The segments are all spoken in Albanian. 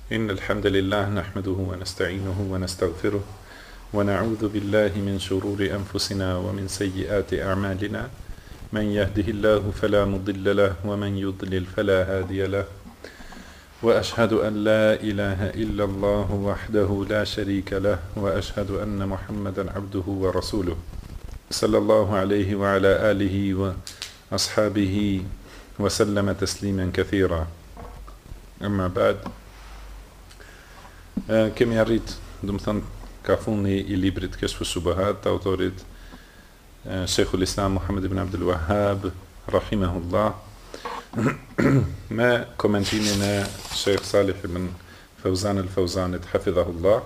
إن الحمد لله نحمده ونستعينه ونستغفره ونعوذ بالله من شرور أنفسنا ومن سيئات أعمالنا من يهده الله فلا مضل له ومن يضلل فلا هادي له وأشهد أن لا إله إلا الله وحده لا شريك له وأشهد أن محمدا عبده ورسوله صلى الله عليه وعلى آله وأصحابه وسلم تسليما كثيرا أما بعد kemi arrit, do të thënë, ka funi I librit Keshfu Shubuhat të autorit Sheikhul Islam Muhammed ibn Abdul Wahhab rahimahullah me komentimin e Sheikh Salih ibn Fawzan al-Fawzanit hafidhahullah.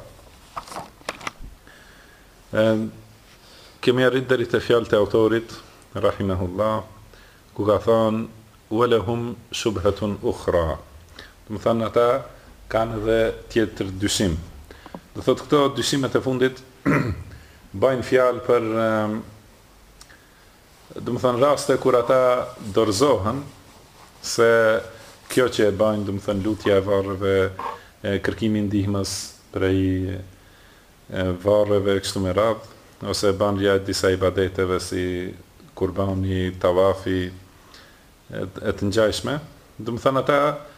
Kemi arrit deri te fjalët e autorit rahimahullah ku ka thënë walahum shubhatun ukhra. Do të thënë ata kanë edhe tjetër dyshim. Do thotë këto dyshimet e fundit bajnë fjalë për do të thënë raste kur ata dorëzohen se kjo që e bajnë, do të thënë lutja e varreve, kërkimi ndihmës prej varreve kështu me radhë, ose banja e disa ibadeteve si kurbani, tawafi e të ngjashme, do të thënë ata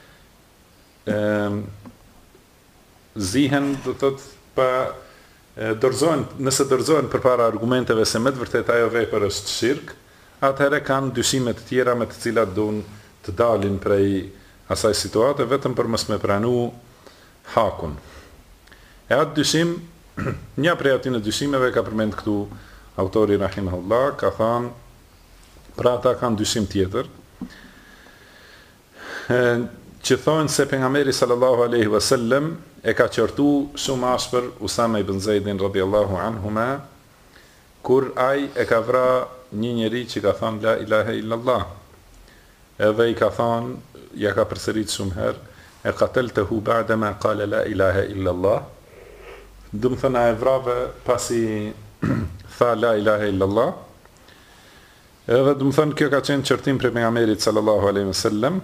zihen, do thot, pa dorëzohen, nëse dorëzohen përpara argumenteve se me të vërtet ajo vepër është shirk, atëherë kanë dyshime të tjera me të cilat duan të dalin prej asaj situate vetëm për mos me pranu hakun. E atë dyshim, një prej atyre dyshimeve ka përmend këtu autori rahimahullah, ka thënë, pra ata kanë dyshim tjetër, që thonë se pejgamberi sallallahu alaihi wasallam e ka qortu shumë ashpër Usama ibn Zaidin radhiyallahu anhuma kur ai e ka vra një njeri që ka thënë la ilaha illallah. Edhe I ka thënë, ja ka përsërit shumë herë, e qataltahu ba'da ma qala la ilaha illallah. Do të thënë e vrave pasi tha la ilaha illallah. Edhe do të thënë kjo ka qenë qortim për pejgamberit sallallahu alaihi wasallam.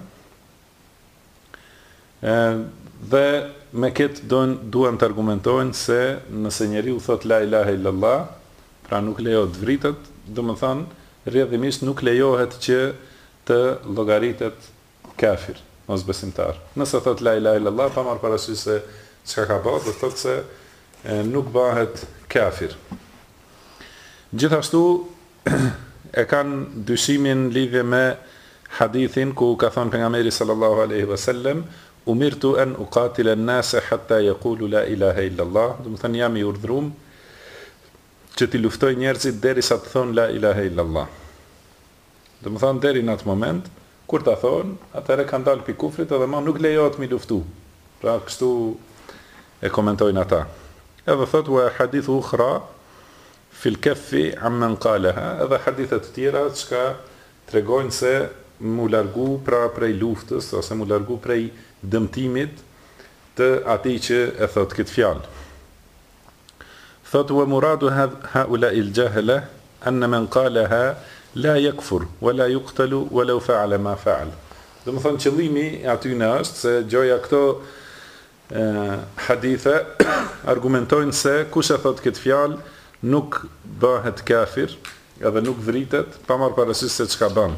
Dhe me këtë duan të argumentojnë se nëse njeriu thot la ilaha illallah, pra nuk lejohet vritet, do më thënë rrjedhimisht nuk lejohet që të llogaritet kafir, mos besimtar. Nëse thot la ilaha illallah, pa marrë parasysh se çka ka bërë, do thot se nuk bëhet kafir. Gjithashtu e kanë dyshimin lidhje me hadithin ku ka thënë pejgamberi sallallahu alaihi wasallam umirtu an uqatila an-nas hatta yaqulu la ilaha illa Allah. Do të thënë jam I urdhëruar që t'i luftoj njerëzit derisa të thonë la ilaha illa Allah. Do të thënë deri në atë moment kur ta thonë, atëherë kanë dalë pi kufrit edhe më nuk lejohet mi luftu. Pra kështu e komentojnë ata. Edhe thotë wa hadithu ukhra fil kaffi amman qalaha, edhe hadithe të tjera që tregojnë se mu largu pra prej luftës ose mu largu prej dëmtimit të atij që e thot këtë fjalë. Thot wa muradu haula al-jahala anna man qalaha la yakfur wala yuqtalu walau fa'ala ma fa'al. Do të thonë qëllimi aty në është se gjoja këto hadithe argumentojnë se kush e thot këtë fjalë nuk bëhet kafir edhe nuk vritet pa marrë parasysh se çka bën.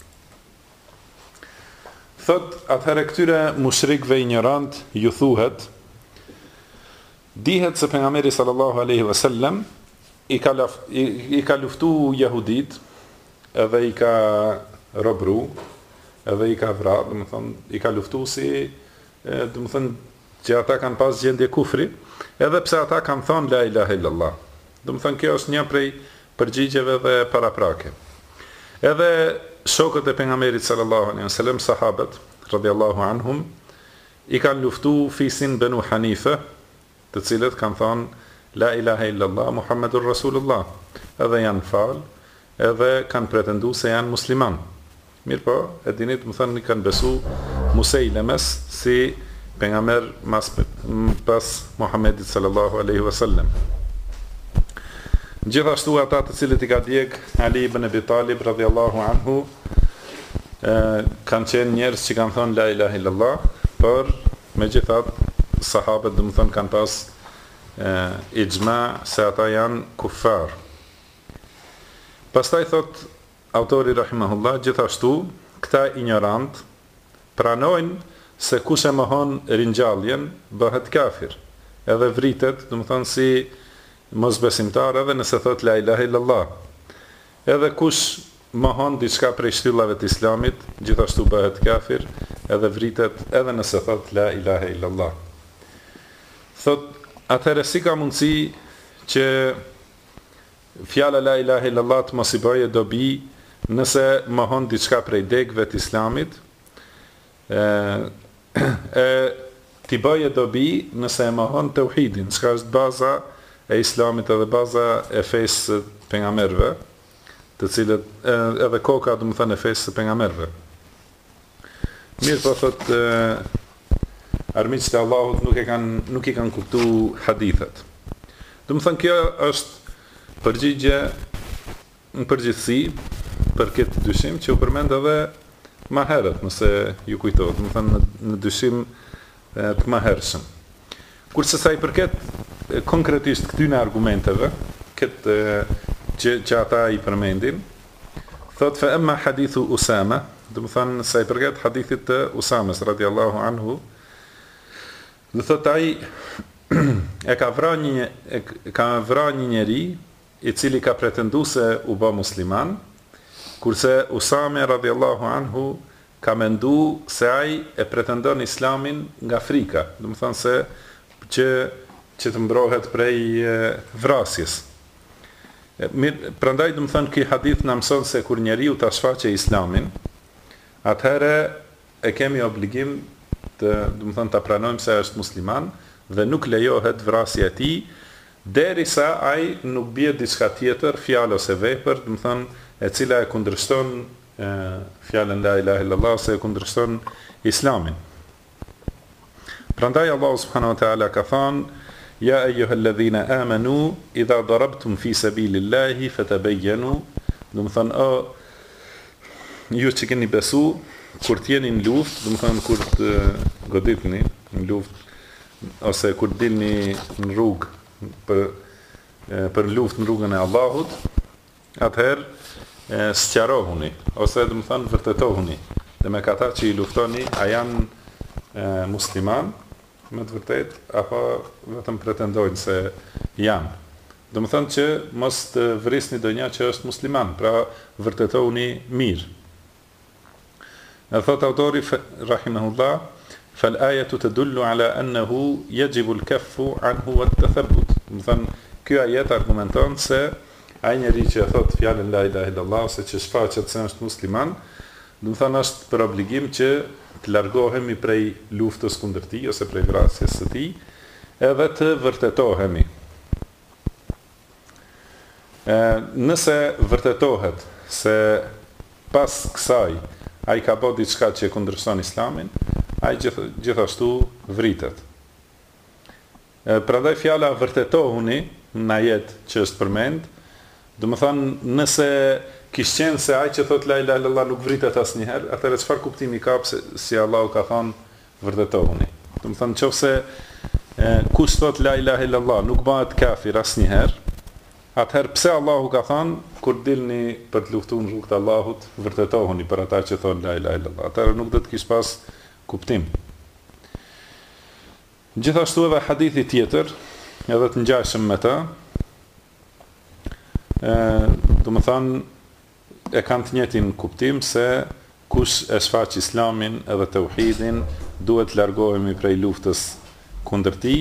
Thot, atëherë këtyre mushrikëve ignorant ju thuhet, dihet se pejgamberi sallallahu alaihi wasallam I ka luftu jehudit, edhe I ka robru, edhe I ka vra, do të thonë, I ka luftu si, do të thonë, që ata kanë pas gjendje kufri, edhe pse ata kanë thonë la ilaha illallah. Do të thonë, kjo është një prej përgjigjeve dhe paraprake. Edhe shokët e pejgamberit sallallahu alaihi wasallam, sahabët radhiyallahu anhum, I kanë luftu fisin Banu Hanife, të cilët kanë thënë la ilaha illallah Muhammedur Rasulullah. Edhe janë fal, edhe kanë pretenduar se janë musliman. Mirpo, e dinit më thënë I kanë besu Musejlemes si pejgamber pas Muhammedit sallallahu alaihi wasallam. Gjithashtu ata të cilët I ka djeg Ali ibn Abi Talib radhiyallahu anhu kanë qenë njerëz që kanë thënë la ilaha illallah, por megjithatë sahabët domethënë kanë pas ixma se ata janë kuffar. Pastaj thot autori rahimahullah, gjithashtu këta ignorant pranojnë se kush e mohon ringjalljen bëhet kafir, edhe vritet, domethënë si mosbesimtar edhe nëse thot la ilaha illallah. Edhe kush mohon diçka prej shtyllave të islamit, gjithashtu bëhet kafir, edhe vritet edhe nëse thot la ilaha illallah. Thot, atëherë si ka mundësi që fjala la ilaha illallah të mos i bëje dobi nëse mohon diçka prej degëve të islamit, t'i bëje dobi nëse e mohon tauhidin, çka është baza e islamit edhe baza e fesë pejgamberëve, të cilët edhe koka domethënë e fesë pejgamberëve. Mirë po thot armiqtë e Allahut nuk i kanë kuptuar hadithet. Domethënë kjo është përgjigje në përgjithësi për këtë dyshim që u përmend edhe më herët, nëse ju kujtohet, domethënë në dyshim të mëhershëm. Kurse sa i përket konkretisht këtyre argumenteve, këtë që ata i përmendin, thot fa amma hadithu Usama, domethënë sa i përket hadithit të Usames radiallahu anhu, do thot ai ka vrarë një njeri i cili ka pretenduar se u bë musliman, kurse Usame radiallahu anhu ka mendu se ai e pretendon islamin nga frika, domethënë se që të mbrohet prej vrasjes. Prandaj domethënë ky hadith na mëson se kur njeriu ta shfaqe islamin, atëherë e kemi obligim të domethënë ta pranojmë se është musliman dhe nuk lejohet vrasja e tij derisa ai nuk bie diçka tjetër, fjalë ose vepër, domethënë e cila e kundërshton fjalën la ilaha illallah ose e kundërshton islamin. Prandaj Allahu subhanahu wa taala ka thënë ja ayyuhalladhina amanu idha darabtum fi sabilillahi fatabayyanu, domethënë ju që keni besu kur t'jeni në luftë, domethënë kur të goditni në luftë ose kur dilni në rrugë për luftë në rrugën e Allahut, atëherë sqarohuni ose domethënë vërtetohuni dhe me ata që i luftoni a janë musliman me të vërtet apo vetëm pretendojnë se janë. Domethënë që mos të vrisni donja që është musliman, pra vërtetohuni mirë. E thot autori rahimahullah, fal ayatu tadullu ala annahu yajibu al-kaffu anhu wa at-tathabbut. Domethënë ky ajet argumenton se ai njeri që thot fjalën la ilaha illallah ose që shfaqet se është musliman, domethënë është për obligim që të largohemi prej luftës kundër tij ose prej vrasjes së tij, edhe të vërtetohemi. Nëse vërtetohet se pas kësaj ai ka bërë diçka që kundërshton islamin, ai gjithashtu vritet. Prandaj fjala vërtetohuni në ajet që është përmend, domethënë nëse kishte qenë se ai që thot la ilaha illallah nuk vritet asnjëherë, atëherë çfarë kuptimi ka si Allahu ka thënë vërtetohuni? Domethënë nëse kush thot la ilaha illallah nuk bëhet kafir asnjëherë, atëherë pse Allahu ka thënë kur dilni për të luftuar në rrugën e Allahut, vërtetohuni për ata që thon la ilaha illallah. Atëherë nuk do të kish pas kuptim. Gjithashtu edhe hadithi tjetër, edhe të ngjashëm me të, domethënë e kanë të njëjtin kuptim se kush e shfaq islamin edhe tauhidin duhet të largohemi prej luftës kundër tij,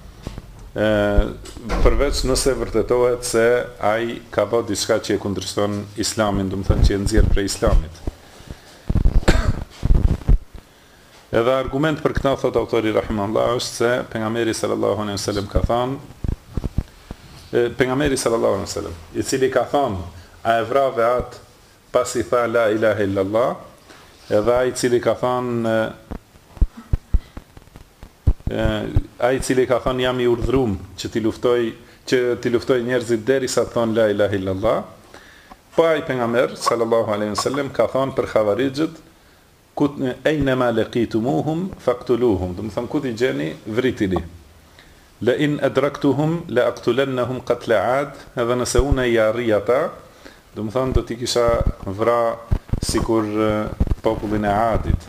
përveç nëse vërtetohet se ai ka bërë diçka që e kundërshton islamin, domethënë që e nxjerr prej islamit. Edhe argument për këtë thot autori rahimahullah është se pejgamberi sallallahu alaihi wasallam ka thënë, pejgamberi sallallahu alaihi wasallam, i cili ka thënë a e vrave atë pas i tha la ilaha illallah, edhe ai i cili ka thënë jam i urdhëruar që ti luftoj njerëzit derisa të thonë la ilaha illallah, pa ai pejgamber sallallahu alaihi wasallam ka thënë për xhavarixhët Ejnema laqitumuhum faqtuluhum, do të thonë ku t'i gjeni vritini. La in adraktuhum la aqtulannahum qatla Ad, edhe nëse unë i arri ata, do të thonë do t'i kisha vra sikur popullin e Adit.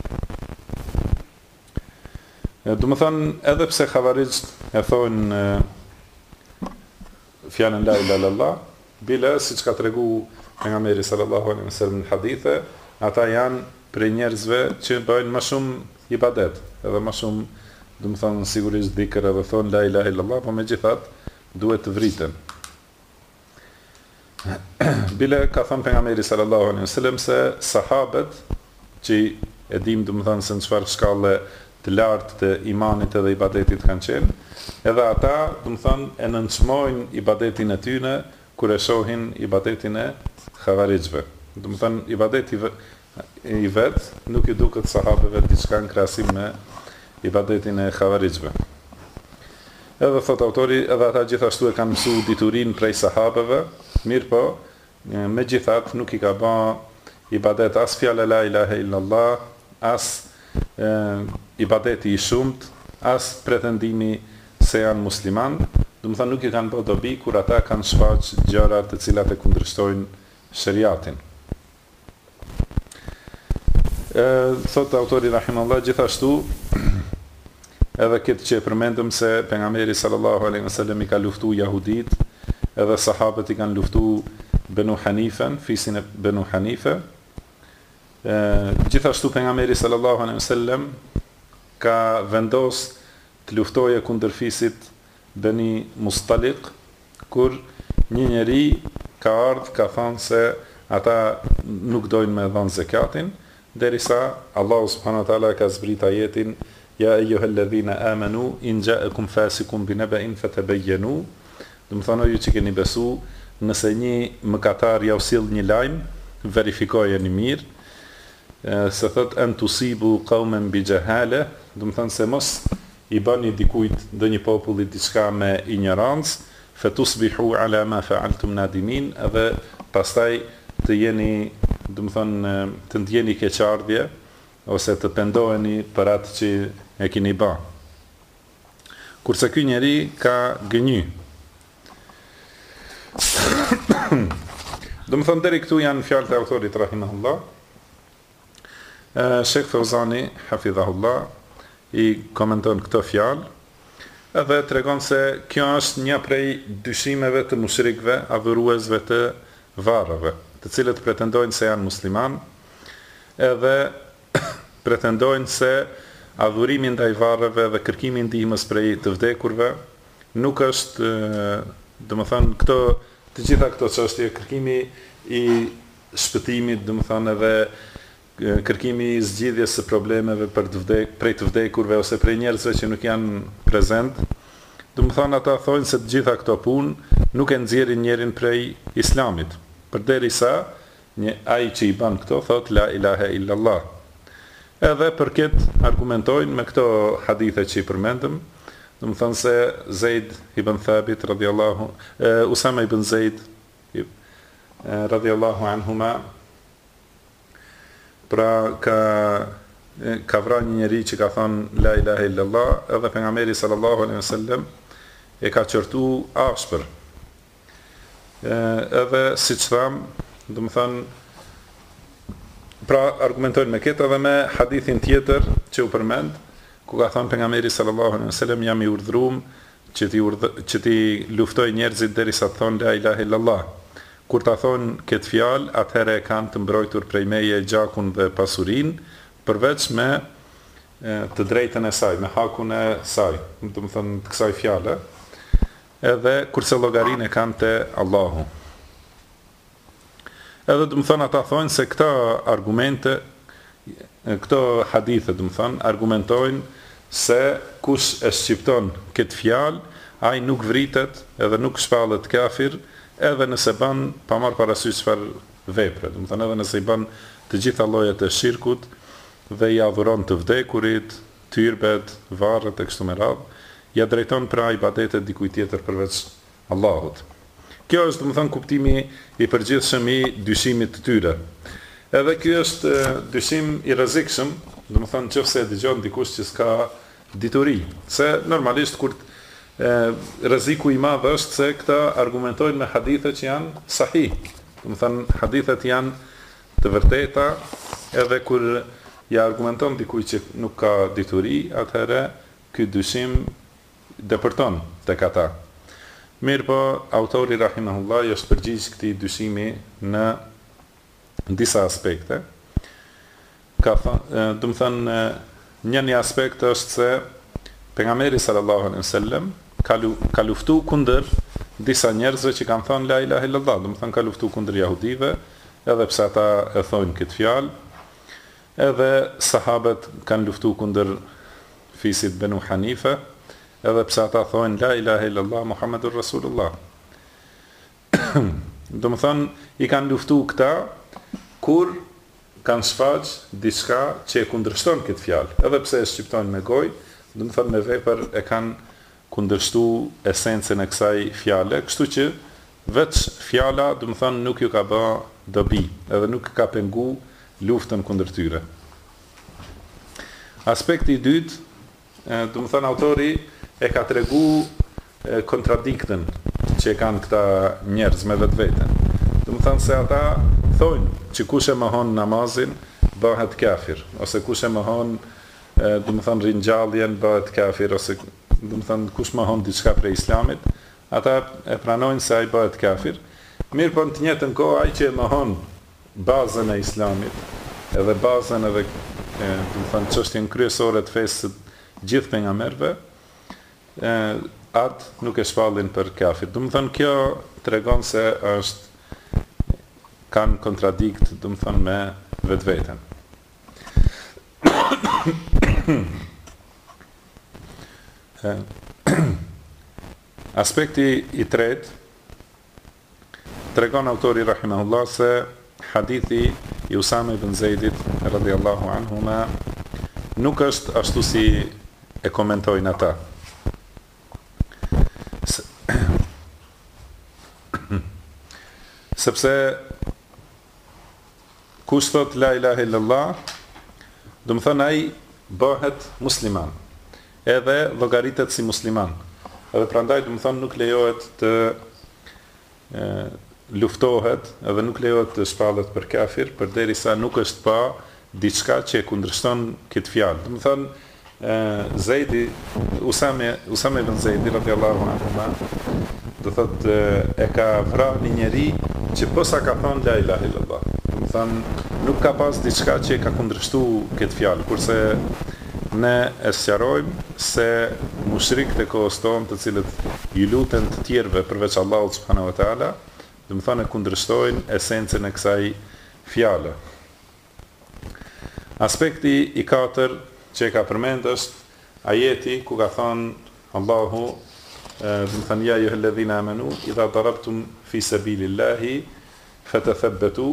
Do të thonë edhe pse Khawarijt e thonë fjalën la ilaha illallah, bila siç ka tregu pejgamberi sallallahu alaihi wasallam në hadithe, ata janë prej njerëzve që bëjnë më shumë ibadet, edhe më shumë, do të thonë sigurisht dhikr edhe thonë la ilaha illallah, por megjithatë duhet të vriten. Bile ka thënë pejgamberi sallallahu alaihi wasallam se sahabët që e dim, do të thonë se në çfarë shkallë të lartë të imanit edhe ibadetit kanë qenë, edhe ata, do të thonë, e nënçmojnë ibadetin e tyre kur e shohin ibadetin e Khawarijve. Do të thonë ibadeti i vet nuk i duket sahabeve diçka në krahasim me ibadetin e Khawarijve. Edhe thot autori, edhe ata gjithashtu e kanë mësuar diturinë prej sahabeve, mirë po, megjithatë nuk i ka bë ibadet as fjala la ilaha illallah, as ibadeti i shumt, as pretendimi se janë musliman, do të thonë nuk i kanë bë dobi kur ata kanë shfaq gjëra të cilat e kundërshtojnë shariatin. Thot autori rahimahullah, gjithashtu edhe këtë që e përmendëm se pejgamberi sallallahu alaihi wasallam i ka luftu jahudit, edhe sahabët i kanë luftu Benu Hanifen, fisin e Benu Hanife. Gjithashtu pejgamberi sallallahu alaihi wasallam ka vendos të luftoje kundër fisit Beni Mustaliq, kur një njeri ka ardhë, ka thënë se ata nuk dojnë me dhënë zekatin, derisa Allahu subhanahu wa taala ka zbrit ajetin ja ayyuhalladhina amanu in ja'akum fasiqun binaba'in fatabayyanu, do të thonë ju që keni besu, nëse një mëkatar ja u sill një lajm, verifikojeni mirë, se thot an tusibu qauman bi jahala, do të thonë se mos i bani dikujt ndë një populli diçka me ignorancë, fatusbihu ala ma fa'altum nadimin, edhe pastaj të jeni, do të thonë, të ndjeni keqardhje ose të pendoheni për atë që e keni bë. Kurse ky njeri ka gënjy. Do të thonë deri këtu janë fjalët e autorit rahimahullah. Sheikh Fauzani hafidhahullah i komenton këto fjalë, edhe tregon se kjo është një prej dyshimeve të mushrikëve, adhuruesve të varreve, të cilët pretendojnë se janë musliman, edhe pretendojnë se adhurimi ndaj varreve dhe kërkimi i ndihmës prej të vdekurve nuk është, domethënë këto të gjitha këto çështje, kërkimi i shpëtimit, domethënë edhe kërkimi i zgjidhjes së problemeve për prej të vdekurve ose prej njerëzve që nuk janë prezent, domethënë ata thonë se të gjitha këto punë nuk e nxjerrin njerin prej islamit, përderisa ai që i bën këto thot la ilaha illallah. Edhe për këtë argumentojnë me këto hadithe që i përmendëm, do të thonë se Zeid ibn Thabit radhiyallahu, Usama ibn Zeid radhiyallahu anhuma, pra ka vrarë një njeri që ka thënë la ilaha illallah, edhe pejgamberi sallallahu alaihi wasallam e ka qortu ashpër. Edhe siç tham, do të thonë, pra argumentojnë me këtë edhe me hadithin tjetër që u përmend, ku ka thënë pejgamberi sallallahu alaihi wasallam jam i urdhëruar që ti luftoj njerëzit derisa të thonë la ilaha illallah. Kur ta thonë këtë fjalë, atëherë e kanë të mbrojtur prej meje gjakun dhe pasurinë, përveç me të drejtën e saj, me hakun e saj, do të thonë të kësaj fjale, edhe kurse llogarinë e kanë te Allahu. Edhe do të thonë ata thonë se këta argumente, këto hadithe do të thonë argumentojnë se kush e shqipton këtë fjalë, ai nuk vritet edhe nuk shpallet kafir, edhe nëse bën pa marrë parasysh çfarë vepre, do të thonë edhe nëse i bën të gjitha llojet e shirkut dhe i adhuron të vdekurit, tyrbet, varret e kështu me radhë, ja drejton pra ibadetet dikujt tjetër përveç Allahut. Kjo është, do të thonë, kuptimi i përgjithshëm i dyshimit të tyre. Edhe ky është dyshim i rrezikshëm, domethënë nëse dëgjon dikush që s'ka dituri, se normalisht kur rreziku i madh është se këta argumentojnë me hadithe që janë sahih. Domethënë hadithet janë të vërteta, edhe kur ja argumenton dikujt që nuk ka dituri, atëherë ky dyshim depërton tek ata. Mirë po, autori rahimahullah i është përgjigj këtij dyshimi në disa aspekte. Do të thënë, një aspekt është se pejgamberi sallallahu alaihi wasallam ka luftu kundër disa njerëzve që kanë thënë la ilaha illallah, do të thënë ka luftu kundër jahudive, edhe pse ata e thonë këtë fjalë. Edhe sahabët kanë luftu kundër fisit Banu Hanife, edhe pse ata thonë la ilaha illallah Muhammadur Rasulullah. Do të thënë, i kanë luftu këta kur kanë shfaq diçka që e kundërshton këtë fjalë, edhe pse e shqiptojnë me gojë, do të thënë me vepër e kanë kundërshtu esencën e kësaj fjale, kështu që veç fjala, do të thënë, nuk ju ka bë dobi, edhe nuk ka pengu luftën kundër tyre. Aspekti i dytë, do të thënë autori e ka tregu kontradiktën që kanë këta njerëz me vetveten. Do të thënë se ata thonë që kush e mohon namazin bëhet kafir, ose kush e mohon, do të thënë ringjalljen bëhet kafir, ose do të thënë kush mohon diçka prej islamit, ata e pranojnë se ai bëhet kafir. Mirë po në të njëjtën kohë ai që e mohon bazën e islamit, edhe bazën edhe do të thënë çështjen kryesore të fesë gjithë pejgamberëve, atë nuk e shpallin për kafir. Do të thënë kjo tregon se kanë kontradikt, do të thënë me vetveten. Aspekti i tretë tregon autori rahimahullah se hadithi i Usame ibn Zeidit radhiyallahu anhuma nuk është ashtu si e komentojnë ata. Sepse kush thot la ilaha illallah, do të thënë ai bëhet musliman, edhe llogaritet si musliman. Edhe prandaj do të thënë nuk lejohet të luftohet, edhe nuk lejohet të shpallet për kafir, përderisa nuk është pa diçka që e kundërshton këtë fjalë. Do të thënë Zeidi, Usame ibn Zeidi radhiyallahu anhu, do thotë e ka vrarë një njeri që posa ka thonë la ilaha illallah. Do të thënë nuk ka pas diçka që e ka kundërshtuar këtë fjalë, kurse ne e sqarojmë se mushrikët e kohës tonë, të cilët i luten të tjerëve përveç Allahut subhanahu wa taala, do të thënë kundërshtojnë esencën e kësaj fjale. Aspekti i katër që e ka përmend është ajeti ku ka thënë Allahu, do të thënë ja ayyuhalladhina amanu idha darabtum fi sabilillahi fatathabbatu.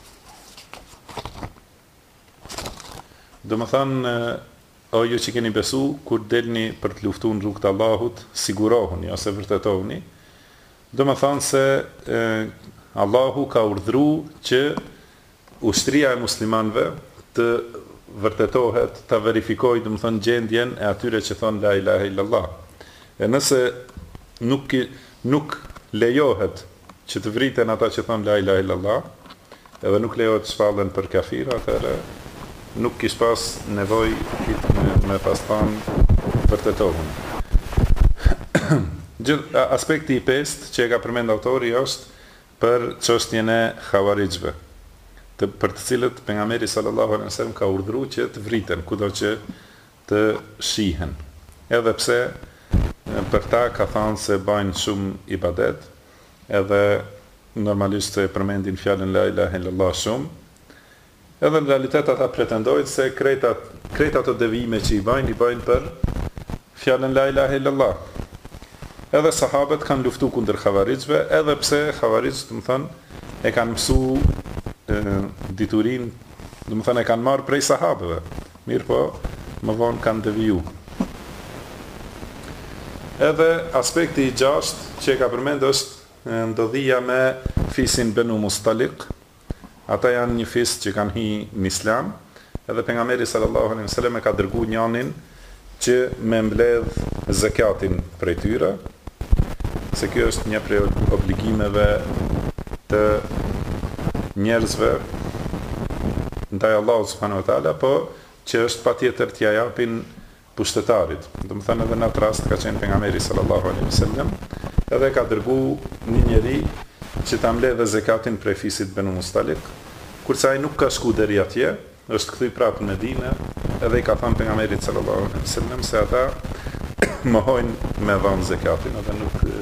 Do të thënë o ju që keni besu, kur delni për të luftuar në rrugt të Allahut, sigurohuni ose vërtetohuni. Do të thënë se Allahu ka urdhëruar që ushtria e muslimanëve të vërtetohet, të verifikojë, do të thënë gjendjen e atyre që thonë la ilaha illallah. E nëse nuk lejohet që të vriten ata që thonë la ilaha illallah, edhe nuk lejohet të shpallen për kafir, atëherë nuk kish pas nevojë me pas thënë vërtetohen. Aspekti i pestë që e ka përmend autori është për çështjen e xhavarixhve, për të cilët pejgamberi sallallahu alaihi wasallam ka urdhëruar që të vriten kudo që të shihen. Edhe pse për ta ka thënë se bajnë shumë ibadet, edhe normalisht se përmendin fjalën la ilaha illallah shumë, edhe në realitet ata pretendojnë se krejt ato devijime që i bajnë për fjalën la ilaha illallah. Edhe sahabët kanë luftu kundër xhavarixhve, edhe pse xhavarixhët, do të thënë, e kanë mësu diturin, do të thënë e kanë marrë prej sahabëve. Mirë po, më vonë kanë deviju. Edhe aspekti i gjashtë që e ka përmend është ndodhia me fisin Banu Mustaliq, ata janë një fis që kanë hi në islam, edhe pejgamberi sallallahu alaihi wasallam e ka dërguar njanin që me mbledh zakatin prej tyre, se kjo është një prej obligimeve të njerëzve ndaj Allahut subhanahu wa taala, po që është patjetër t'ia japin pushtetarit. Domethënë edhe në atë rast ka qenë pejgamberi sallallahu alaihi wasallam, edhe ka dërguar një njeri që ta mbledhë zakatin prej fisit Banu Mustalik, kurse ai nuk ka shku deri atje, është kthy prapë në Medinë, edhe i ka thënë pejgamberit sallallahu alaihi wasallam se ata mohojnë me dhënë zakatin, edhe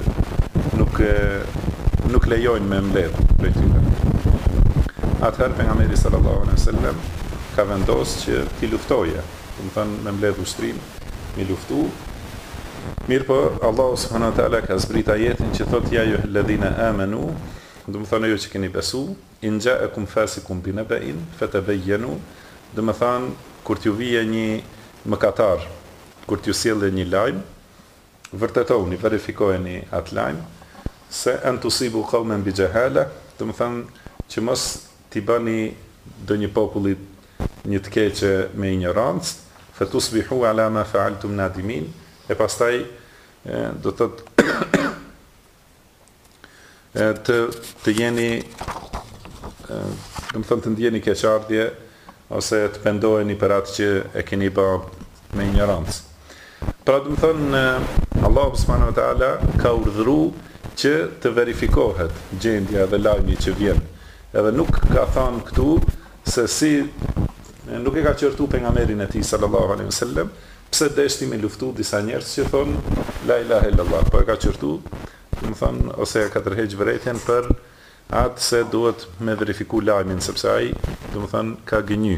nuk lejojnë me mbledh prej tyre. Atëherë pejgamberi sallallahu alaihi wasallam ka vendosur që t'i luftoje, domethënë me mbledh ushtrim, mi luftu. Mirë po, Allahu subhanahu wa taala ka zbrit ajetin që thot ja ju alladhina amanu, domethënë ju që keni besu, in ja'akum fasiqun binaba'in fatabayyanu, domethënë kur t'ju vije një mëkatar, kur t'ju sjellë një lajm, vërtetoni, verifikojeni atë lajm, se an tusibu qauman bi jahala, domethënë që mos t'i bëni ndonjë populli një të keqe me ignorancë, fatusbihu ala ma fa'altum nadimin, e pastaj do të të jeni do të thonë të ndjeni keqardhje ose të pendoheni për atë që e keni bërë me ignorancë. Pra do të thonë Allahu subhanahu wa taala ka urdhëruar që të verifikohet gjendja dhe lajmi që vjen. Edhe nuk ka thënë këtu se si nuk e ka qortu pejgamberin e tij sallallahu alaihi wasallam pse deshti me luftu disa njerëz që thonë la ilaha illallah, po e ka qortu, do të thonë, ose e ka tërheq vërejtjen për atë se duhet me verifiku lajmin, sepse ai, do të thonë, ka gënjy.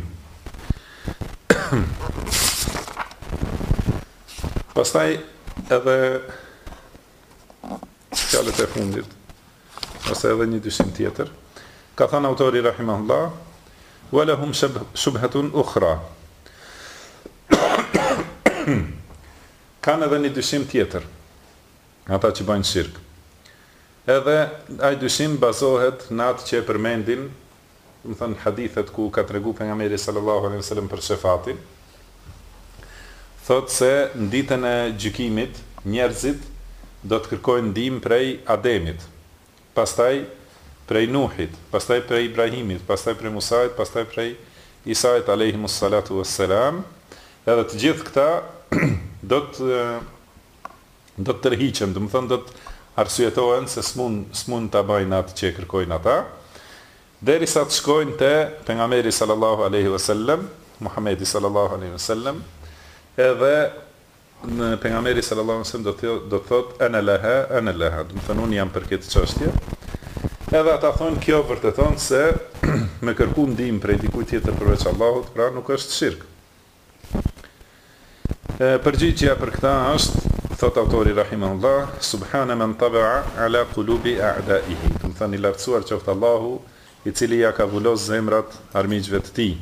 Pastaj edhe fjalët e fundit, ose edhe një dyshim tjetër, ka thënë autori rahimahullah, walahum shubhatun ukhra. Kanë edhe një dyshim tjetër, ata që bajnë shirk. Edhe ai dyshim bazohet në atë që e përmendin, do të thënë hadithet ku ka treguar pejgamberi sallallahu alaihi wasallam për shefatin. Thotë se në ditën e gjykimit njerëzit do të kërkojnë ndihmë prej Ademit, pastaj prej Nuhit, pastaj prej Ibrahimit, pastaj prej Musait, pastaj prej Isait alayhimus salatu wassalam. Edhe të gjithë këta do të tërhiqen, do të thonë do të arsyetohen se s'mund ta bëjnë atë që kërkojnë ata, derisa të shkojnë te pejgamberi sallallahu alaihi wasallam, Muhamedi sallallahu alaihi wasallam, edhe në pejgamberi sallallahu alaihi wasallam do të thotë ana laha, do të thonë unë jam për këtë çështje. Edhe ata thonë kjo vërteton se me kërku ndihmë prej dikujt tjetër përveç Allahut, pra nuk është shirk. Përgjigjja për këta është, thot autori rahimahullah, subhana man taba'a ala qulubi a'da'ihi, do të thënë i lartësuar qoftë Allahu, i cili ja ka vullos zemrat armiqve të tij.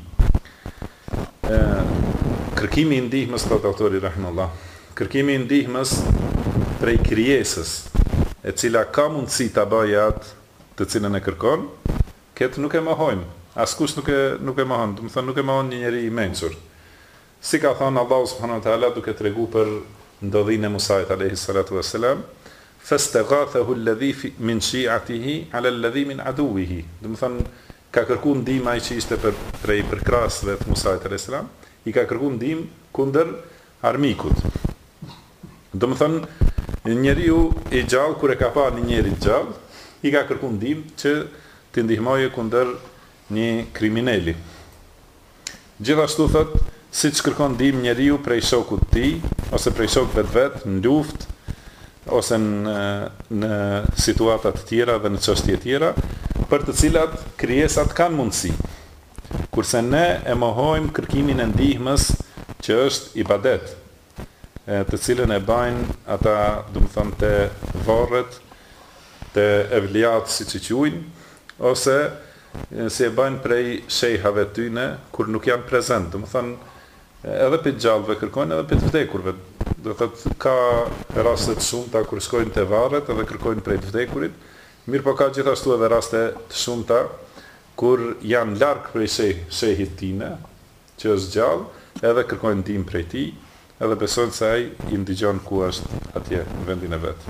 Kërkimi i ndihmës, thot autori rahimahullah, kërkimi i ndihmës prej krijesës, e cila ka mundësi ta bëjë atë të cilën e kërkon, këtë nuk e mohojmë. Askush nuk e mohon, do të thënë nuk e mohon një njeri i mençur. Si ka thënë Allahu subhanahu wa taala duke treguar për ndodhinë e Musait alayhi salatu wassalam, fastaghathahu alladhi min shi'atihi ala alladhi min aduwihi. Do të thonë ka kërkuar ndihmë ai që ishte prej përkrahasve të Musait alayhi salam, i ka kërkuar ndihmë kundër armikut. Do të thonë njeriu i gjallë kur e ka parë një njeri të gjallë, i ka kërkuar ndihmë që t'i ndihmojë kundër një kriminali. Gjithashtu thotë si që kërkon ndihmë njeriu prej shokut të tij, ose prej shokëve të vet, në luftë, ose në situata të tjera dhe në çështje tjera, për të cilat krijesat kanë mundësi. Kurse ne e mohojmë kërkimin e ndihmës që është ibadet, të cilën e bajnë ata, do të thonë, te varret, te evliat siç i quajnë, ose si e bajnë prej shejhave tyne kur nuk janë prezent, do të thonë edhe për gjallëve kërkojnë edhe për të vdekurve. Do thotë ka raste të shumta kur shkojnë te varret edhe kërkojnë prej të vdekurit. Mirë po ka gjithashtu edhe raste të shumta kur janë larg prej shehit tine, që është gjallë, edhe kërkojnë ndihmë prej tij, edhe besojnë se ai i ndigjon ku është atje në vendin e vet.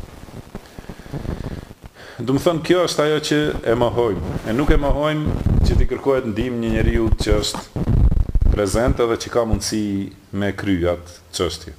Do të thonë kjo është ajo që e mohojmë. E nuk e mohojmë që t'i kërkohet ndihmë një njeriu që është prezent edhe që ka mundësi me kry atë çështje.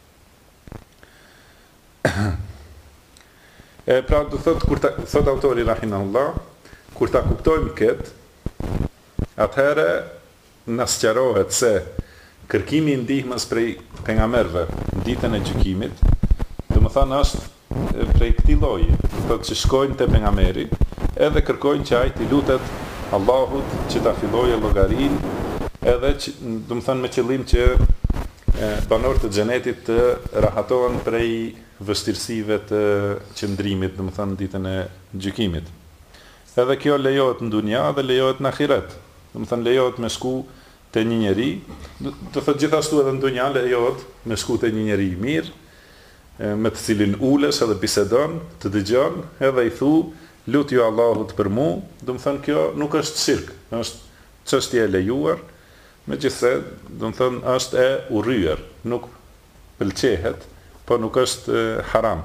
Pra do thotë thot autori rahimahullah, kur ta kuptojmë këtë, atëherë na sqarohet se kërkimi i ndihmës prej pejgamberëve në ditën e gjykimit, domethënë është prej këtij lloji, do thotë që shkojnë te pejgamberi, edhe kërkojnë që ai t'i lutet Allahut që ta fillojë llogarinë, edhe domethënë me qëllim që banorët e xhenetit të rahatohen prej vështirësive të qëndrimit, domethënë ditën e gjykimit. Edhe kjo lejohet në dunja dhe lejohet në ahiret. Domethënë lejohet me shku te një njeri, do thotë gjithashtu edhe në dunja lejohet me shku te një njeri i mirë, me të cilin ulesh edhe bisedon, të dëgjon, edhe i thu, lutju Allahut për mu, domethënë kjo nuk është shirk, është çështje e lejuar, megjithse domethënë është e urryer, nuk pëlqehet, po nuk është haram.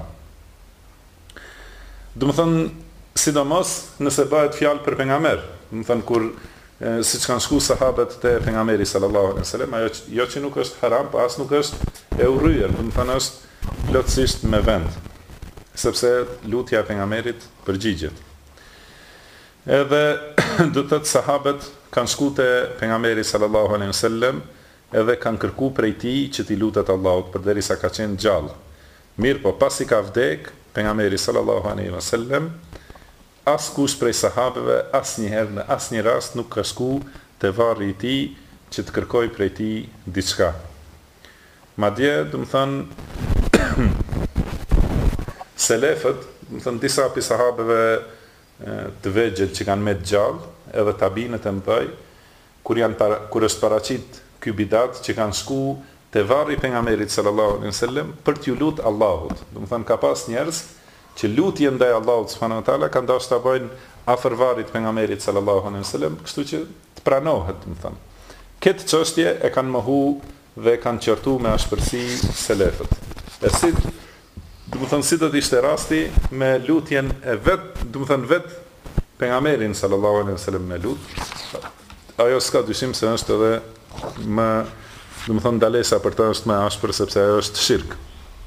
Domethënë sidomos nëse bëhet fjalë për pejgamber, domethënë kur siç kanë shku sahabët te pejgamberi sallallahu alaihi wasallam, ajo jo që nuk është haram, po as nuk është e urryer, domethënë është plotësisht me vend, sepse lutja e pejgamberit përgjigjet. Edhe do të thotë sahabët kanë shku te pejgamberi sallallahu alaihi wasallam, edhe kanë kërku prej tij që t'i lutet Allahut përderisa ka qenë gjallë. Mirë, po pasi ka vdek pejgamberi sallallahu alaihi wasallam, askush prej sahabeve asnjëherë në asnjë rast nuk ka shku te varri i tij që të kërkoj prej tij diçka. Madje, do të thënë selefët, do të thënë disa prej sahabeve të vegjël që kanë me gjallë, edhe tabinët e mëdhej, kur është paraqit ky bidat që kanë shku te varri i pejgamberit sallallahu alaihi wasallam për t'ju lut Allahut. Do të thënë ka pas njerëz që lutje ndaj Allahut subhanahu wa taala kanë dashur ta bëjnë afër varrit pejgamberit sallallahu alaihi wasallam, kështu që të pranohet, do të thënë. Këtë çështje e kanë mohu dhe kanë qortu me ashpërsi selefët. E si, do të thënë si do të ishte rasti me lutjen e vet, do të thënë vet pejgamberin sallallahu alaihi wasallam me lut. Ajo s'ka dyshim se është edhe më, do të thënë dalesa për të është më ashpër sepse ajo është shirk.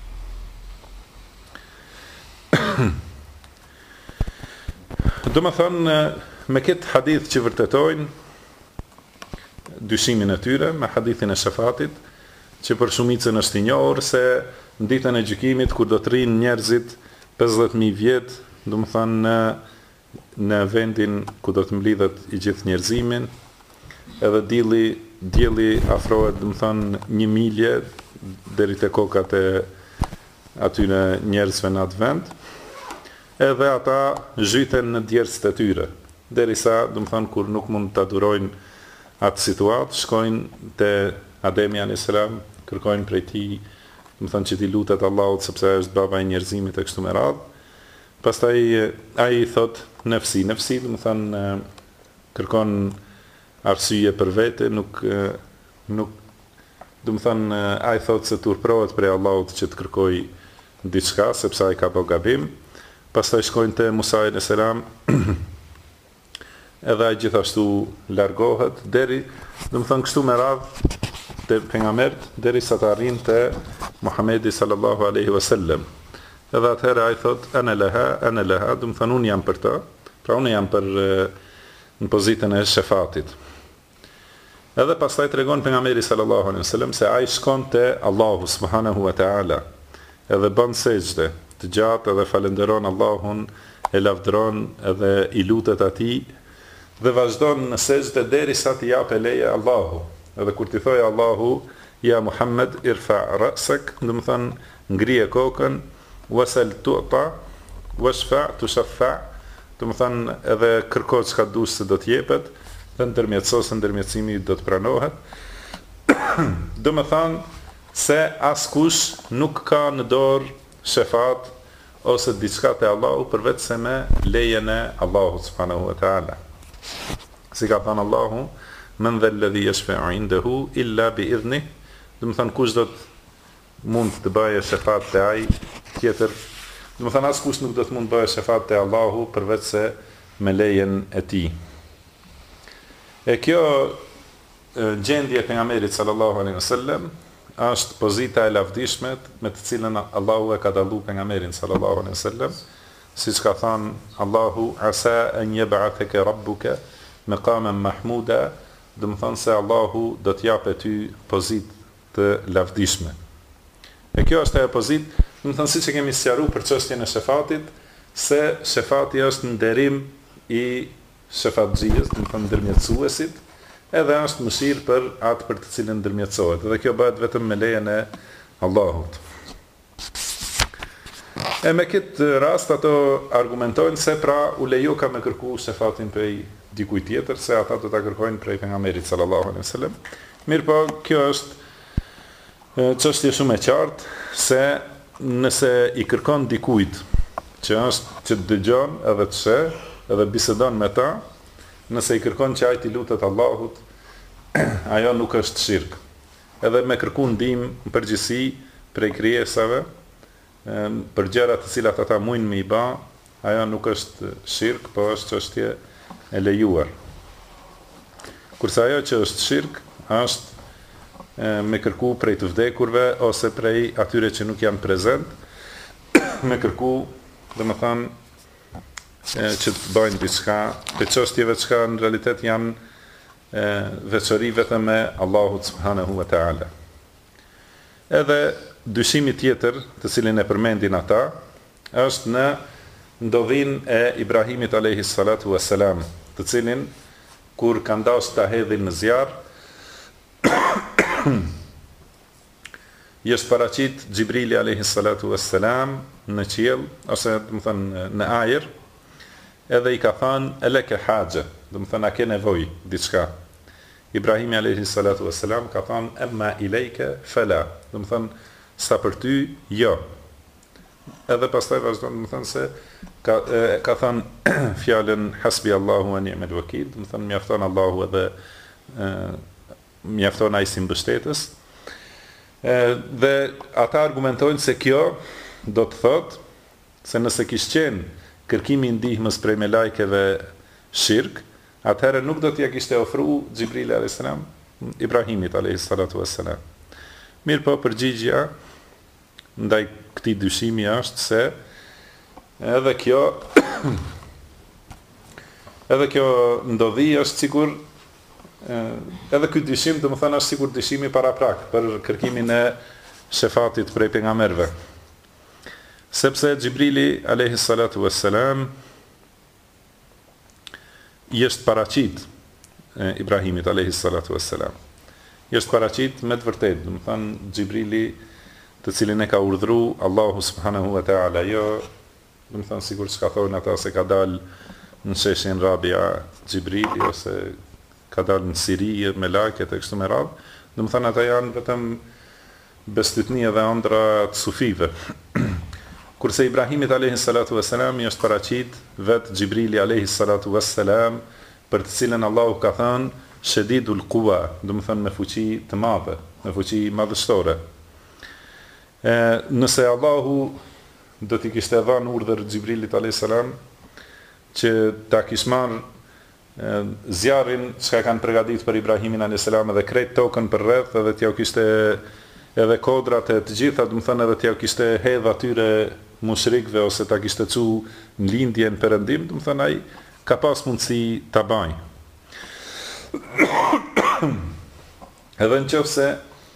Do më thënë, me këtë hadith që vërtetojnë dyshimin e tyre, me hadithin e shafatit, që për shumicën është i njohur se në ditën e gjykimit, kur do të rinë njerëzit 50.000 vjetë, do më thënë në vendin ku do të mblidhet i gjithë njerëzimin, edhe dielli afrohet, do më thënë 1 milje deri te kokat e atyre njerëzve në atë vend, edhe ata zhyten në djersët e tyre, derisa, do më thënë, kur nuk mund të adurojnë atë situatë, shkojnë te Ademi a.s. kërkojnë prej tij, do më thënë që ti lutet Allahut sepse është baba i njerëzimit e kështu me radhë. Pastaj ai thot nefsi, do më thënë kërkon arsye për vete, nuk do më thënë ai thot se turprohet prej Allahut që të kërkoj diçka sepse ai ka bërë gabim. Pastaj shkojnë te Musa a.s. edhe ai gjithashtu largohet deri, do më thënë kështu me radhë te pejgambert derisa të arrin te Muhamedi sallallahu alaihi wasallam. Edhe atëherë ai thot ana laha, do më thënë unë jam për të, pra unë jam për në pozitën e shefatit. Edhe pastaj tregon pejgamberi sallallahu alaihi wasallam se ai shkon te Allahu subhanahu wa taala, edhe bën sejdë të gjatë edhe falenderon Allahun, e lavdëron edhe i lutet atij dhe vazhdon në sejdë derisa t'i japë leje Allahu. Edhe kur t'i thojë Allahu, ja Muhammed irfa ra'sak, do të thënë ngrije kokën, wasal tu'ta, washfa tushaffa, do të thënë edhe kërko çka dush se do të jepet, dhe ndërmjetësimi do të pranohet. Do të thënë se askush nuk ka në dorë shefat ose diçka te Allahu përveç se me lejen e Allahut subhanahu wa taala. si ka thënë Allahu, men dhe alladhi yashfa'u indahu illa bi idhnih, do të thënë kush do të mund të bëjë shefat te ai tjetër, do të thënë askush nuk do të mund të bëjë shefat te Allahu përveç se me lejen e tij. E kjo gjendje e pejgamberit sallallahu alaihi wasallam është pozita e lavdishme me të cilën Allahu e ka dalluar pejgamberin sallallahu alaihi wasallam, siç ka thënë Allahu asa an yab'athaka rabbuka maqaman mahmuda, do të thonë se Allahu do të japë ty pozitë të lavdishme. E kjo është ajo pozitë, do të thonë siç e kemi sqaruar për çështjen e shefatit, se shefati është nderim i shefatxhijes, do të thonë ndërmjetësuesit, edhe është mëshirë për atë për të cilën ndërmjetësohet. Dhe kjo bëhet vetëm me lejen e Allahut. E me këtë rast ato argumentojnë se pra u lejo ka me kërku shefatin prej dikujt tjetër, se ata do ta kërkojnë prej pejgamberit sallallahu alaihi wasallam. Mirë po, kjo është çështje shumë e qartë, se nëse i kërkon dikujt që dëgjon edhe të sheh, edhe bisedon me ta, nëse i kërkon që ai t'i lutet Allahut, ajo nuk është shirk. Edhe me kërku ndihmë në përgjithësi prej krijesave, për gjëra të cilat ata mujnë me i bë, ajo nuk është shirk, po është çështje e lejuar. Kurse ajo që është shirk, është me kërku prej të vdekurve, ose prej atyre që nuk janë prezent, me kërku, domethënë, që të bëjnë diçka, për çështjeve që në realitet janë veçori vetëm me Allahut subhanahu wa ta'ala. Edhe dyshimi tjetër, të cilin e përmendin ata, është në ndodhin e Ibrahimit alayhi salatu wassalam, të cilin kur ka ndasur ta hedhin në zjarr, është paraqit Xhibrili alayhi salatu wassalam në qiell, ose do të thënë në ajër, edhe i ka thënë eleke haxhe, do të thënë a ke nevojë diçka. Ibrahimi alayhi salatu wassalam ka thënë emma ilejke fela, do të thënë sa për ty jo. Edhe pastaj vazhdon, do të thënë se ka thënë fjalën hasbi Allahu wa ni'mal wakil, do të thënë mjafton Allahu edhe mjafton ai si mbështetës. Dhe ata argumentojnë se kjo do të thotë se nëse kishte qenë kërkimi ndihmës prej me lajkeve shirk, atëherë nuk do t'ja kishte ofru Xhibrili a.s. Ibrahimit a.s. Mirë po, përgjigja ndaj këtij dyshimi është se edhe kjo ndodhi është sikur, edhe ky dyshim do të thënë është sikur dyshimi paraprak për kërkimin e shefatit prej pejgamberëve. Sepse Xhibrili alayhi salatu wassalam është paraqit Ibrahimit alayhi salatu wassalam. Është paraqit me të vërtetë, do të thënë Xhibrili, të cilin e ka urdhëruar Allahu subhanahu wa ta'ala, jo, do të thënë sikur çka thonë ata se ka dalë në sheshin Rabia Xhibrili, ose ka dalë në Siri me lajket e kështu me radhë, do të thënë ata janë vetëm bestytni dhe ëndra të sufive. Kurse Ibrahimit alayhi salatu wassalam është paraqit vet Xhibrili alayhi salatu wassalam, për të cilën Allahu ka thënë shadidul quwa, do të thënë me fuqi të madhe, me fuqi madhështore. Nëse Allahu do t'i kishte dhënë urdhër Xhibrilit alayhi salam që ta kishte marrë zjarrin që kanë përgatitur për Ibrahimin alayhi salam dhe krejt tokën për rreth, edhe t'ja kishte edhe kodrat e të gjitha, do të thënë edhe t'ja kishte hedh atyre mushrikëve, ose ta kishte çu në lindje në perëndim, do të thënë ai ka pas mundësi ta bëjë. Edhe nëse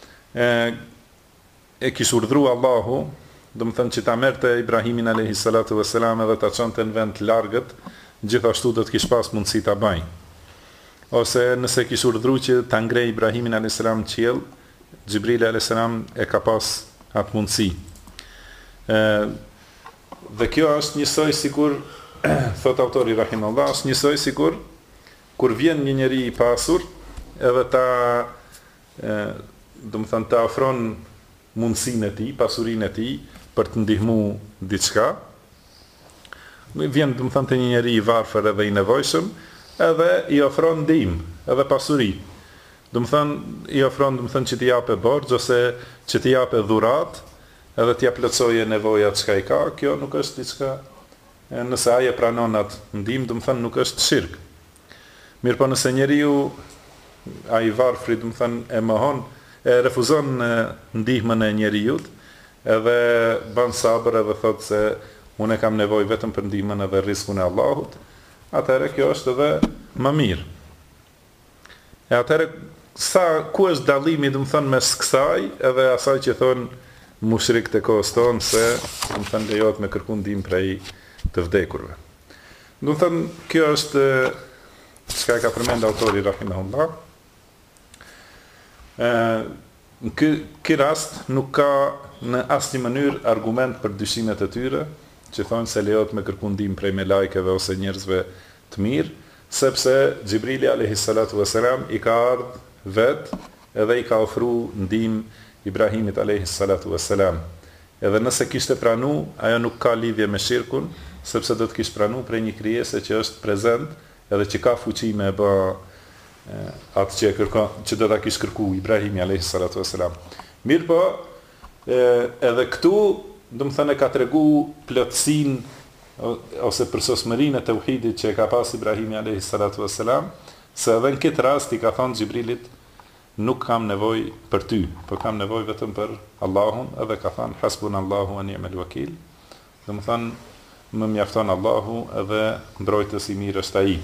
e kishte urdhëruar Allahu, do të thënë që ta merrte Ibrahimin alayhi salatu wassalam edhe ta çonte në vend të largët, gjithashtu do të kishte pas mundësi ta bëjë. Ose nëse kishte urdhëruar që ta ngrej Ibrahimin alayhi salam në qiell, Xhibrili alayhi salam e ka pas atë mundësi. Dhe kjo është njësoj sikur, thot autori rahimahullah, është njësoj sikur kur vjen një njeri i pasur, edhe ta do të thënë ta ofron mundësinë e tij, pasurinë e tij për të ndihmuar diçka. Vjen do të thënë te një njeri i varfër edhe i nevojshëm, edhe i ofron ndihmë, edhe pasuri. Do të thënë, i ofron, do të thënë që t'i japë borxh ose që t'i japë dhurat, edhe t'ia plotësojë nevojat çka i ka. Kjo nuk është diçka, nëse ai e pranon atë ndihmë, do të thënë nuk është shirk. Mirë po nëse njeriu ai varfri, do të thënë e mohon, e refuzon ndihmën e njeriut, edhe bën sabër edhe thotë se unë kam nevojë vetëm për ndihmën edhe rrezikun e Allahut, atëherë kjo është edhe më mirë. E atëherë ku është dallimi, do të thënë, mes kësaj edhe asaj që thon mushrikët e kohës tonë se, do të thënë, lejohet me kërku ndihmë prej të vdekurve. Do të thënë, kjo është çka ka përmend autori rahimahullah. Në ky rast nuk ka në asnjë mënyrë argument për dyshimet e tyre, që thonë se lejohet me kërku ndihmë prej me lajkeve ose njerëzve të mirë, sepse Xhibrili alayhi salatu vesselam i ka ardhur vet edhe i ka ofruar ndihmë Ibrahimit alayhi salatu vesselam. Edhe nëse kishte pranu, ajo nuk ka lidhje me shirkun, sepse do të kishte pranu prej një krijese që është prezent edhe që ka fuqi me bë atë që kërkon, që do ta kishte kërku Ibrahimi alayhi salatu vesselam. Mirë po, edhe këtu, do të thënë, ka tregu plotësinë ose përsosmërinë e tauhidit që ka pas Ibrahimi alayhi salatu vesselam, se edhe në këtë rast i ka thënë Xhibrilit, nuk kam nevojë për ty, por kam nevojë vetëm për Allahun, edhe ka thënë hasbunallahu wa ni'mal wakil. Do të thënë, më mjafton Allahu edhe mbrojtës i mirë është ai.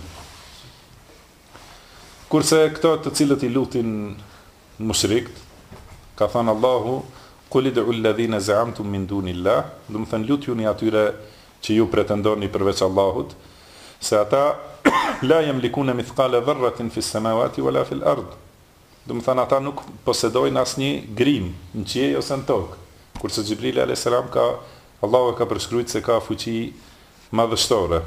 Kurse këto të cilët i lutin mushrikët, ka thënë Allahu, qul id'u alladhina za'amtum min dunillah, do të thënë lutjuni atyre që ju pretendoni përveç Allahut, se ata la yamlikuna mithqala dharratin fis samawati wala fil ard. Do të thënë ata nuk posedojnë asnjë grim në qiell ose në tokë. Kurse Xhibrili alayhis salam Allahu ka përshkruajtur se ka fuqi madhështore.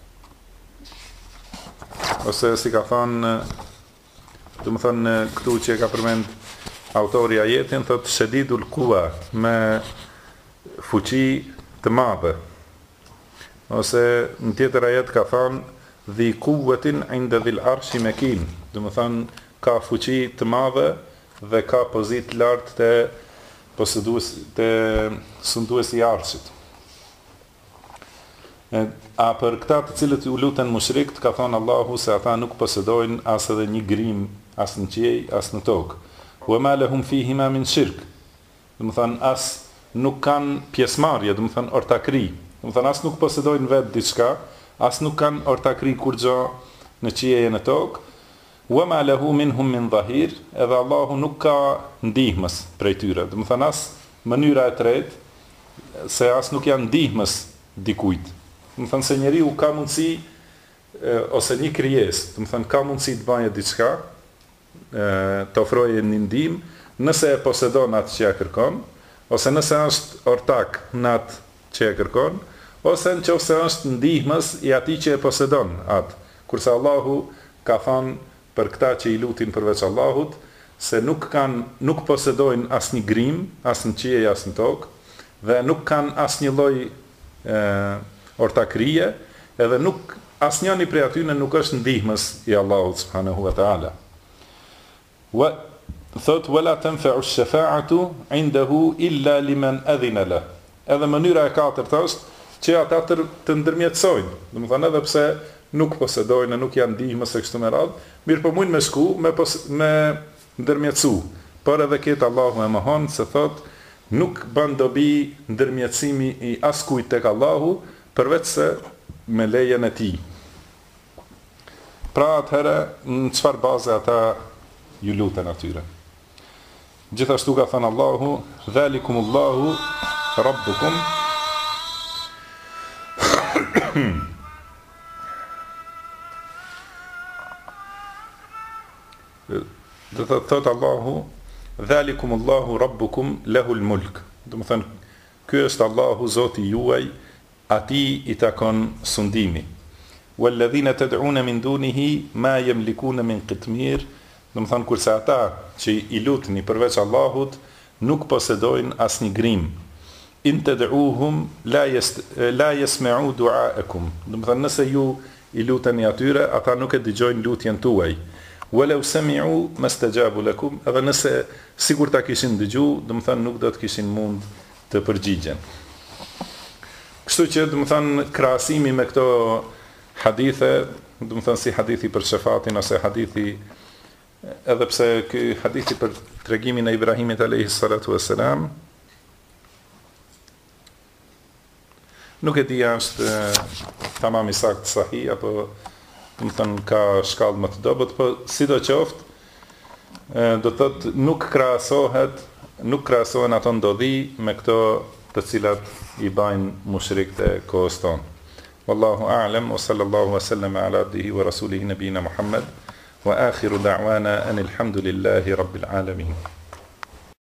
Ose si ka thënë, do të thënë këtu që ka përmend autori ajetin, thotë shedidul quwa, me fuqi të madhe. Ose në tjetër ajet ka thënë dhi quwwatin 'inda dhil arshi makin, do të thënë ka fuqi të madhe dhe ka pozitë lartë te sunduesi i arshit. A për këta të cilët u luten mushrikët, ka thënë Allahu se ata nuk posedojnë as edhe një grim, as në qiell, as në tokë. Wa ma lahum fihima min shirk. Do të thënë as nuk kanë pjesëmarrje, do të thënë ortakri. Do të thënë as nuk posedojnë vetë diçka, as nuk kanë ortakri kurrë në qiell e në tokë. Wa ma lahu minhum min dhahir, edhe Allahu nuk ka ndihmës prej tyre. Do të thënë as mënyra e tretë se as nuk janë ndihmës dikujt. Do të thënë se njeriu ka mundësi ose një krijesë, do të thënë ka mundësi të bëjë diçka, të ofrojë një ndihmë, nëse e posedon atë që ja kërkon, ose nëse është ortak në atë që e kërkon, ose nëse është ndihmës i atij që e posedon atë. Kurse Allahu ka thënë për këta që i lutin përveç Allahut, se nuk posedojnë asnjë grim, as në qiell, as në tokë, dhe nuk kanë asnjë lloj ortakrie, edhe nuk asnjëni prej atyre nuk është ndihmës i Allahut subhanahu wa taala. Wa thot wala tanfa'u ash-shafa'atu 'indahu illa liman adhina la. Edhe mënyra e katërt është që ata të ndërmjetësojnë. Do të thënë edhe pse nuk posedojnë, nuk janë ndihmës së kështu me radhë, mirë po mund me shku me ndërmjetësu. Por edhe këtë Allahu e mohon se thot nuk bën dobi ndërmjetësimi i askujt tek Allahu përveç se me lejen e tij. Pra atëherë në çfarë baze ata ju luten atyre? Gjithashtu ka thënë Allahu, dhalikumullahu rabbukum do të thotë Allahu, dhalikumullahu rabbukum lahul mulk. Do të thënë, ky është Allahu Zoti juaj, atij i takon sundimi. Walladhina tad'una min dunihi ma yamlikuna min qitmir. Do të thënë, kurse ata që i lutni përveç Allahut nuk posedojnë asnjë grim. In tad'uhum la yasma'u du'aakum. Do të thënë, nëse ju i luteni atyre, ata nuk e dëgjojnë lutjen tuaj. Walau sami'u mastajabu lakum, edhe nëse sigur ta kishin dëgju, do të thënë nuk do të kishin mund të përgjigjen. Kështu që do të thënë krahasimi me këto hadithe, do të thënë si hadithi për shefatin ose hadithi, edhe pse ky hadithi për tregimin e Ibrahimit alayhi salatu wassalam nuk e di është tamam i saktë sahih apo do të thënë ka shkallë më të dobët, po sidoqoftë do thotë nuk krahasohen ato ndodhi me këto të cilat i bajnë mushrikët e kohës tonë. Wallahu a'lam wa sallallahu wa sallama ala abdihi wa rasulihi nabiyina Muhammad wa akhiru da'wana anil hamdulillahi rabbil alamin.